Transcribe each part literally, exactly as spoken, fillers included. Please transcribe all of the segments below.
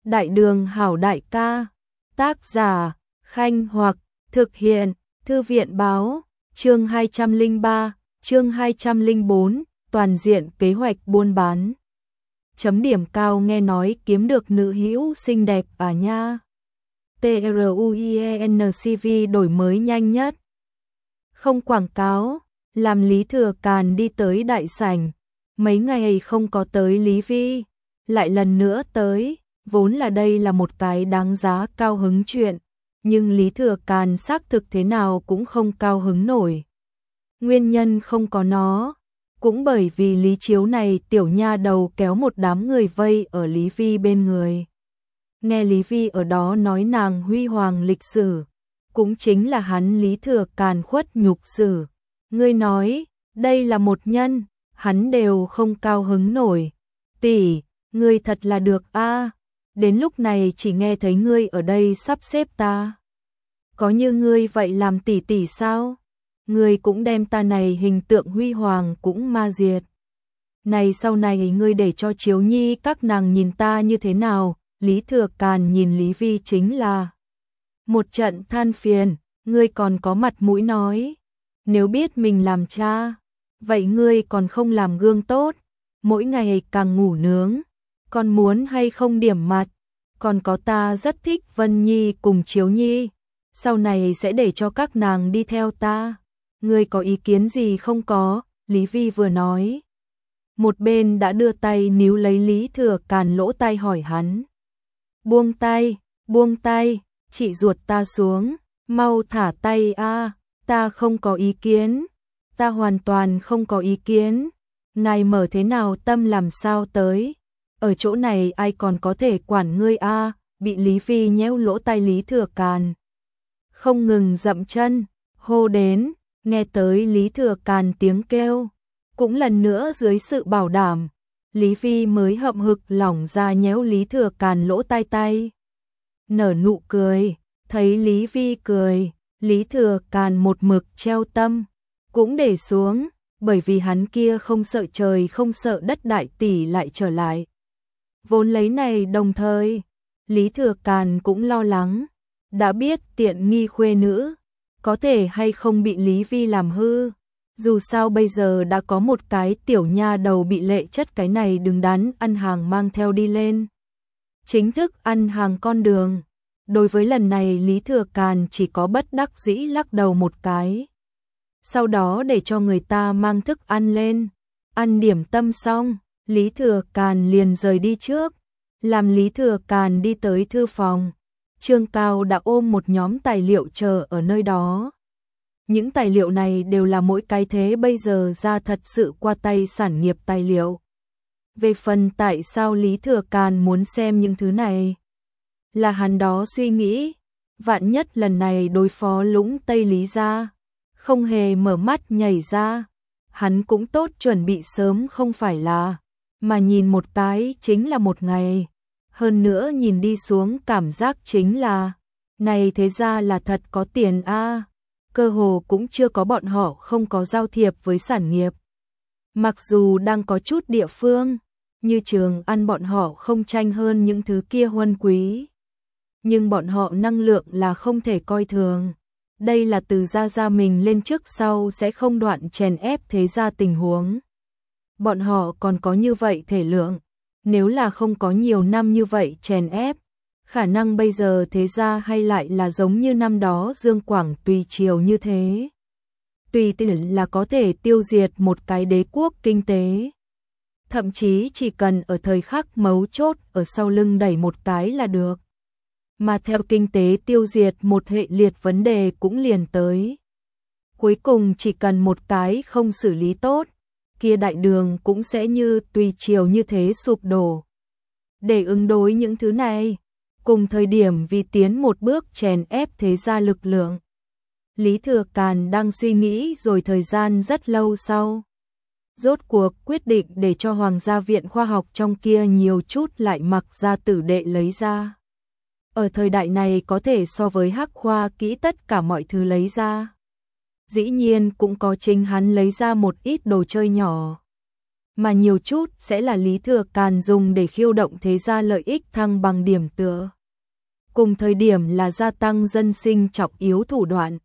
Đại đường hảo đại ca, tác giả, Khanh Hoặc, thực hiện, Thư viện báo, chương hai trăm lẻ ba, chương hai trăm lẻ bốn, toàn diện kế hoạch buôn bán. Chấm điểm cao nghe nói kiếm được nữ hữu xinh đẹp à nha. TRUIENCV đổi mới nhanh nhất. Không quảng cáo, làm Lý Thừa Càn đi tới đại sảnh. Mấy ngày không có tới Lý Vi, lại lần nữa tới, vốn là đây là một cái đáng giá cao hứng chuyện, nhưng Lý Thừa Càn xác thực thế nào cũng không cao hứng nổi. Nguyên nhân không có nó, cũng bởi vì Lý Chiếu này tiểu nha đầu kéo một đám người vây ở Lý Vi bên người. Nghe Lý Vi ở đó nói nàng huy hoàng lịch sử, cũng chính là hắn Lý Thừa Càn khuất nhục sử. Ngươi nói, đây là một nhân, hắn đều không cao hứng nổi. Tỷ, ngươi thật là được a. Đến lúc này chỉ nghe thấy ngươi ở đây sắp xếp ta. Có như ngươi vậy làm tỷ tỷ sao? Ngươi cũng đem ta này hình tượng huy hoàng cũng ma diệt. Này sau này ngươi để cho Chiếu Nhi các nàng nhìn ta như thế nào? Lý Thừa Càn nhìn Lý Vi chính là một trận than phiền, ngươi còn có mặt mũi nói. Nếu biết mình làm cha, vậy ngươi còn không làm gương tốt, mỗi ngày càng ngủ nướng, còn muốn hay không điểm mặt, còn có ta rất thích Vân Nhi cùng Chiếu Nhi, sau này sẽ để cho các nàng đi theo ta, ngươi có ý kiến gì không có, Lý Vi vừa nói. Một bên đã đưa tay níu lấy Lý Thừa Càn lỗ tai hỏi hắn. Buông tay, buông tay, chị ruột ta xuống, mau thả tay a, ta không có ý kiến. Ta hoàn toàn không có ý kiến, ngài mở thế nào tâm làm sao tới, ở chỗ này ai còn có thể quản ngươi a, bị Lý Vi nhéo lỗ tai Lý Thừa Càn. Không ngừng dậm chân, hô đến, nghe tới Lý Thừa Càn tiếng kêu, cũng lần nữa dưới sự bảo đảm, Lý Vi mới hậm hực lỏng ra nhéo Lý Thừa Càn lỗ tai tay. Nở nụ cười, thấy Lý Vi cười, Lý Thừa Càn một mực treo tâm cũng để xuống, bởi vì hắn kia không sợ trời không sợ đất đại tỷ lại trở lại. Vốn lấy này đồng thời, Lý Thừa Càn cũng lo lắng, đã biết tiện nghi khuê nữ, có thể hay không bị Lý Vi làm hư, dù sao bây giờ đã có một cái tiểu nha đầu bị lệ chất cái này đứng đắn ăn hàng mang theo đi lên. Chính thức ăn hàng con đường, đối với lần này Lý Thừa Càn chỉ có bất đắc dĩ lắc đầu một cái. Sau đó để cho người ta mang thức ăn lên, ăn điểm tâm xong, Lý Thừa Càn liền rời đi trước, làm Lý Thừa Càn đi tới thư phòng. Trương Cao đã ôm một nhóm tài liệu chờ ở nơi đó. Những tài liệu này đều là mỗi cái thế bây giờ ra thật sự qua tay sản nghiệp tài liệu. Về phần tại sao Lý Thừa Càn muốn xem những thứ này, là hắn đó suy nghĩ, vạn nhất lần này đối phó Lũng Tây Lý gia, không hề mở mắt nhảy ra, hắn cũng tốt chuẩn bị sớm không phải là, mà nhìn một cái chính là một ngày, hơn nữa nhìn đi xuống cảm giác chính là, này thế ra là thật có tiền a, cơ hồ cũng chưa có bọn họ không có giao thiệp với sản nghiệp. Mặc dù đang có chút địa phương, như Trường Ăn bọn họ không tranh hơn những thứ kia huân quý, nhưng bọn họ năng lượng là không thể coi thường. Đây là từ gia gia mình lên trước sau sẽ không đoạn chèn ép thế gia tình huống. Bọn họ còn có như vậy thể lượng, nếu là không có nhiều năm như vậy chèn ép, khả năng bây giờ thế gia hay lại là giống như năm đó Dương Quảng tùy triều như thế. Tùy tiện là có thể tiêu diệt một cái đế quốc kinh tế. Thậm chí chỉ cần ở thời khắc mấu chốt ở sau lưng đẩy một cái là được. Mà theo kinh tế tiêu diệt một hệ liệt vấn đề cũng liền tới. Cuối cùng chỉ cần một cái không xử lý tốt, kia đại đường cũng sẽ như tùy triều như thế sụp đổ. Để ứng đối những thứ này, cùng thời điểm vì tiến một bước chèn ép thế gia lực lượng, Lý Thừa Càn đang suy nghĩ rồi thời gian rất lâu sau. Rốt cuộc quyết định để cho Hoàng gia viện khoa học trong kia nhiều chút lại mặc ra tử đệ lấy ra. Ở thời đại này có thể so với Hắc khoa kỹ tất cả mọi thứ lấy ra. Dĩ nhiên cũng có chính hắn lấy ra một ít đồ chơi nhỏ. mà nhiều chút sẽ là Lý Thừa Càn dùng để khiêu động thế gia lợi ích thăng bằng điểm tựa. Cùng thời điểm là gia tăng dân sinh trọng yếu thủ đoạn.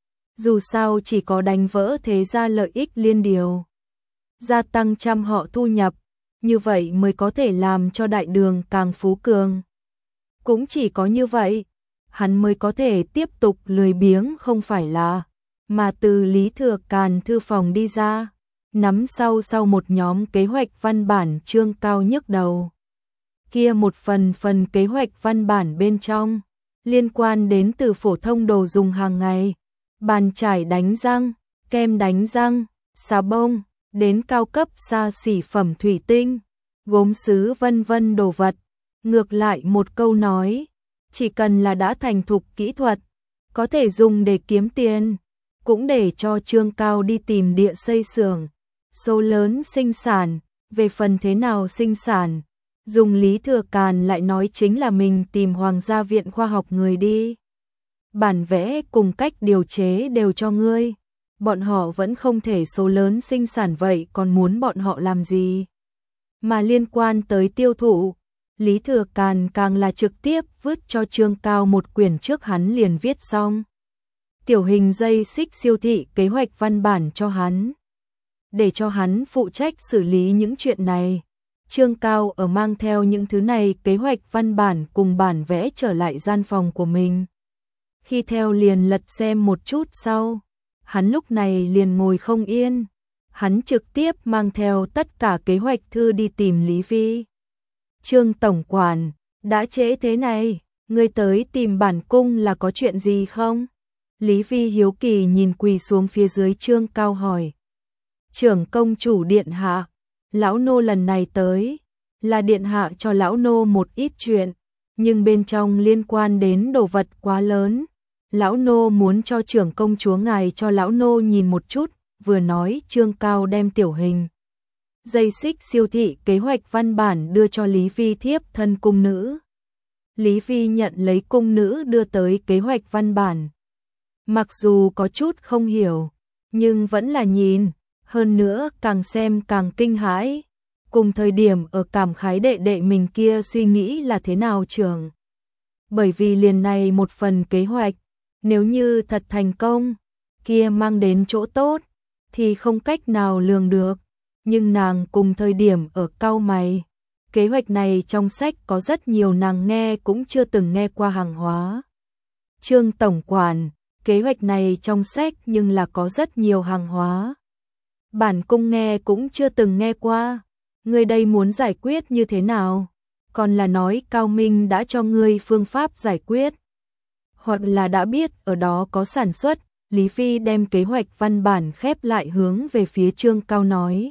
Dù sao chỉ có đánh vỡ thế gia lợi ích liên điều, gia tăng trăm họ thu nhập, như vậy mới có thể làm cho đại đường càng phú cường. Cũng chỉ có như vậy, hắn mới có thể tiếp tục lười biếng không phải là, mà từ Lý Thừa Càn thư phòng đi ra, nắm sau sau một nhóm kế hoạch văn bản Trương Cao nhức đầu. Kia một phần phần kế hoạch văn bản bên trong, liên quan đến từ phổ thông đồ dùng hàng ngày, bàn chải đánh răng, kem đánh răng, xà bông, đến cao cấp xa xỉ phẩm thủy tinh, gốm sứ vân vân đồ vật. Ngược lại một câu nói, chỉ cần là đã thành thục kỹ thuật, có thể dùng để kiếm tiền, cũng để cho Trương Cao đi tìm địa xây xưởng, số lớn sinh sản, về phần thế nào sinh sản, dùng Lý Thừa Càn lại nói chính là mình tìm Hoàng gia viện khoa học người đi. Bản vẽ cùng cách điều chế đều cho ngươi, bọn họ vẫn không thể số lớn sinh sản vậy còn muốn bọn họ làm gì. Mà liên quan tới tiêu thụ, Lý Thừa Càn càng là trực tiếp vứt cho Trương Cao một quyển trước hắn liền viết xong. Tiểu hình dây xích siêu thị kế hoạch văn bản cho hắn, để cho hắn phụ trách xử lý những chuyện này. Trương Cao ở mang theo những thứ này kế hoạch văn bản cùng bản vẽ trở lại gian phòng của mình. Khi theo liền lật xem một chút sau, hắn lúc này liền ngồi không yên. Hắn trực tiếp mang theo tất cả kế hoạch thư đi tìm Lý Vi. Trương Tổng Quản, đã trễ thế này, ngươi tới tìm bản cung là có chuyện gì không? Lý Vi hiếu kỳ nhìn quỳ xuống phía dưới Trương Cao hỏi. Trưởng công chủ điện hạ, lão nô lần này tới, là điện hạ cho lão nô một ít chuyện, nhưng bên trong liên quan đến đồ vật quá lớn. Lão nô muốn cho trưởng công chúa ngài cho lão nô nhìn một chút, vừa nói Trương Cao đem tiểu hình dây xích siêu thị kế hoạch văn bản đưa cho Lý Vi thiếp thân cung nữ. Lý Vi nhận lấy cung nữ đưa tới kế hoạch văn bản. Mặc dù có chút không hiểu, nhưng vẫn là nhìn, hơn nữa càng xem càng kinh hãi. Cùng thời điểm ở cảm khái đệ đệ mình kia suy nghĩ là thế nào trưởng. Bởi vì liền này một phần kế hoạch, nếu như thật thành công, kia mang đến chỗ tốt, thì không cách nào lường được. Nhưng nàng cùng thời điểm ở cau mày, kế hoạch này trong sách có rất nhiều nàng nghe cũng chưa từng nghe qua hàng hóa. Trương Tổng Quản, kế hoạch này trong sách nhưng là có rất nhiều hàng hóa. Bản cung nghe cũng chưa từng nghe qua, ngươi đây muốn giải quyết như thế nào? Còn là nói Cao Minh đã cho ngươi phương pháp giải quyết, hoặc là đã biết ở đó có sản xuất. Lý Phi đem kế hoạch văn bản khép lại hướng về phía Trương Cao nói.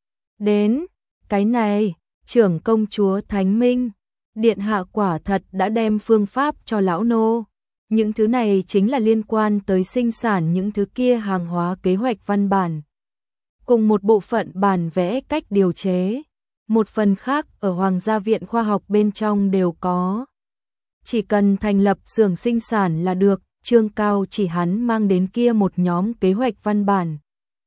Đến, cái này, trưởng công chúa Thánh Minh, điện hạ quả thật đã đem phương pháp cho lão nô. Những thứ này chính là liên quan tới sinh sản những thứ kia hàng hóa kế hoạch văn bản. Cùng một bộ phận bản vẽ cách điều chế, một phần khác ở Hoàng gia viện khoa học bên trong đều có. Chỉ cần thành lập xưởng sinh sản là được. Trương Cao chỉ hắn mang đến kia một nhóm kế hoạch văn bản.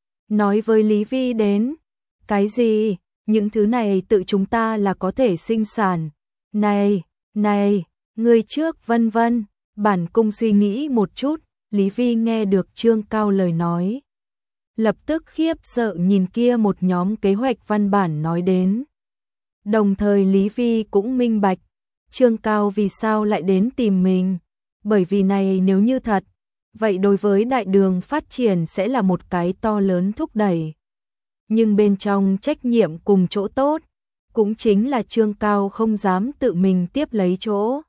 Nói với Lý Vi đến, cái gì, những thứ này tự chúng ta là có thể sinh sản. Này, này, người trước vân vân, bản cung suy nghĩ một chút. Lý Vi nghe được Trương Cao lời nói, lập tức khiếp sợ nhìn kia một nhóm kế hoạch văn bản nói đến. Đồng thời Lý Vi cũng minh bạch, Trương Cao vì sao lại đến tìm mình. Bởi vì này nếu như thật, vậy đối với đại đường phát triển sẽ là một cái to lớn thúc đẩy. Nhưng bên trong trách nhiệm cùng chỗ tốt, cũng chính là Trương Cao không dám tự mình tiếp lấy chỗ.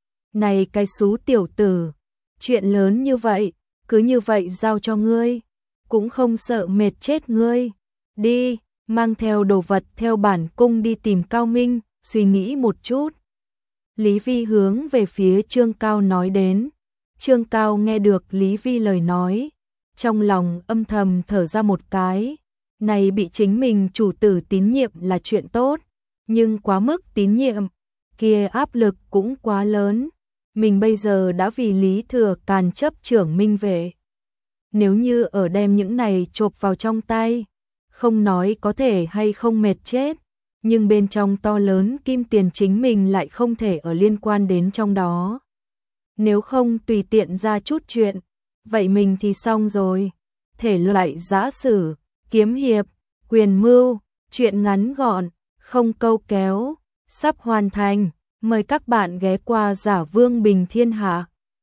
Này cái xú tiểu tử, chuyện lớn như vậy, cứ như vậy giao cho ngươi, cũng không sợ mệt chết ngươi. Đi, mang theo đồ vật theo bản cung đi tìm Cao Minh, suy nghĩ một chút. Lý Vi hướng về phía Trương Cao nói đến. Trương Cao nghe được Lý Vi lời nói, trong lòng âm thầm thở ra một cái. Này bị chính mình chủ tử tín nhiệm là chuyện tốt, nhưng quá mức tín nhiệm, kia áp lực cũng quá lớn. Mình bây giờ đã vì Lý Thừa Càn chấp trưởng Minh Vệ. Nếu như ở đem những này chộp vào trong tay, không nói có thể hay không mệt chết, nhưng bên trong to lớn kim tiền chính mình lại không thể ở liên quan đến trong đó. Nếu không tùy tiện ra chút chuyện, vậy mình thì xong rồi. Thể loại giã sử, kiếm hiệp, quyền mưu, chuyện ngắn gọn, không câu kéo, sắp hoàn thành. Mời các bạn ghé qua Giả Vương Bình Thiên Hạ.